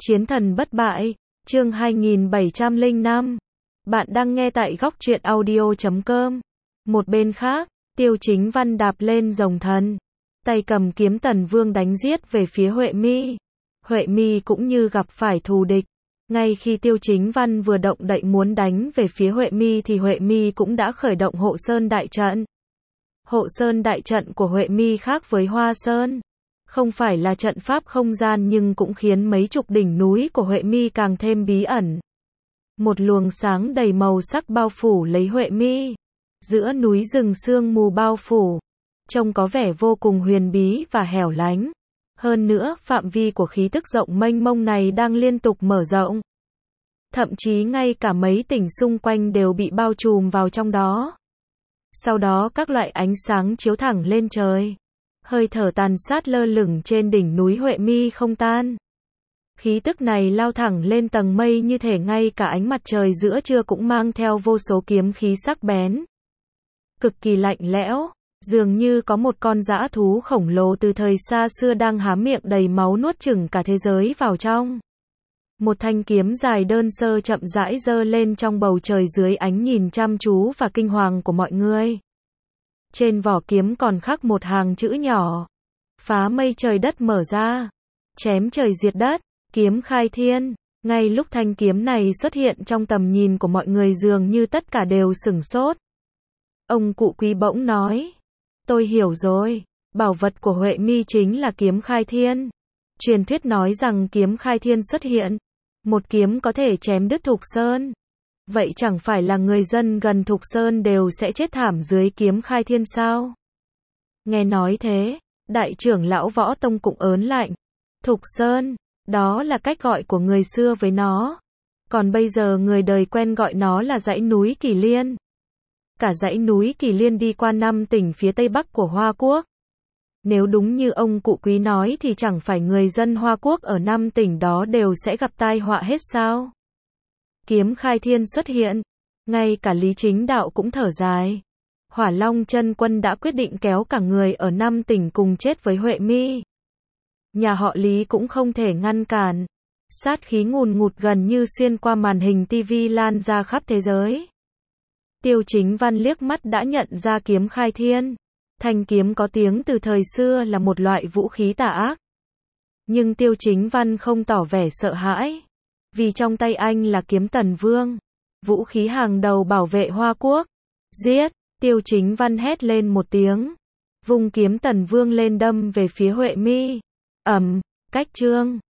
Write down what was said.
Chiến thần bất bại, chương 2705. Bạn đang nghe tại góc truyện audio.com. Một bên khác, Tiêu Chính Văn đạp lên rồng thần, tay cầm kiếm Tần Vương đánh giết về phía Huệ Mi. Huệ Mi cũng như gặp phải thù địch. Ngay khi Tiêu Chính Văn vừa động đậy muốn đánh về phía Huệ Mi thì Huệ Mi cũng đã khởi động Hộ Sơn đại trận. Hộ Sơn đại trận của Huệ Mi khác với Hoa Sơn. Không phải là trận pháp không gian nhưng cũng khiến mấy chục đỉnh núi của Huệ Mi càng thêm bí ẩn. Một luồng sáng đầy màu sắc bao phủ lấy Huệ Mi. Giữa núi rừng sương mù bao phủ, trông có vẻ vô cùng huyền bí và hẻo lánh. Hơn nữa, phạm vi của khí tức rộng mênh mông này đang liên tục mở rộng. Thậm chí ngay cả mấy tỉnh xung quanh đều bị bao trùm vào trong đó. Sau đó các loại ánh sáng chiếu thẳng lên trời. Hơi thở tàn sát lơ lửng trên đỉnh núi Huệ Mi không tan. Khí tức này lao thẳng lên tầng mây như thể ngay cả ánh mặt trời giữa trưa cũng mang theo vô số kiếm khí sắc bén. Cực kỳ lạnh lẽo, dường như có một con dã thú khổng lồ từ thời xa xưa đang há miệng đầy máu nuốt chửng cả thế giới vào trong. Một thanh kiếm dài đơn sơ chậm rãi giơ lên trong bầu trời dưới ánh nhìn chăm chú và kinh hoàng của mọi người. Trên vỏ kiếm còn khắc một hàng chữ nhỏ: phá mây trời đất mở ra, chém trời diệt đất, kiếm khai thiên. Ngay lúc thanh kiếm này xuất hiện trong tầm nhìn của mọi người dường như tất cả đều sửng sốt. Ông cụ Quý bỗng nói: tôi hiểu rồi, bảo vật của Huệ Mi chính là kiếm khai thiên. Truyền thuyết nói rằng kiếm khai thiên xuất hiện, một kiếm có thể chém đứt Thục Sơn. Vậy chẳng phải là người dân gần Thục Sơn đều sẽ chết thảm dưới kiếm khai thiên sao? Nghe nói thế, đại trưởng lão Võ Tông cũng ớn lạnh. Thục Sơn, đó là cách gọi của người xưa với nó. Còn bây giờ người đời quen gọi nó là dãy núi Kỳ Liên. Cả dãy núi Kỳ Liên đi qua 5 tỉnh phía tây bắc của Hoa Quốc. Nếu đúng như ông cụ Quý nói thì chẳng phải người dân Hoa Quốc ở 5 tỉnh đó đều sẽ gặp tai họa hết sao? Kiếm khai thiên xuất hiện, ngay cả Lý Chính Đạo cũng thở dài. Hỏa Long Chân Quân đã quyết định kéo cả người ở 5 tỉnh cùng chết với Huệ Mi. Nhà họ Lý cũng không thể ngăn cản. Sát khí ngùn ngụt gần như xuyên qua màn hình TV lan ra khắp thế giới. Tiêu Chính Văn liếc mắt đã nhận ra kiếm khai thiên. Thanh kiếm có tiếng từ thời xưa là một loại vũ khí tà ác. Nhưng Tiêu Chính Văn không tỏ vẻ sợ hãi. Vì trong tay anh là kiếm Tần Vương, vũ khí hàng đầu bảo vệ Hoa Quốc. Giết! Tiêu Chính Văn hét lên một tiếng, vung kiếm Tần Vương lên đâm về phía Huệ Mi. Cách chương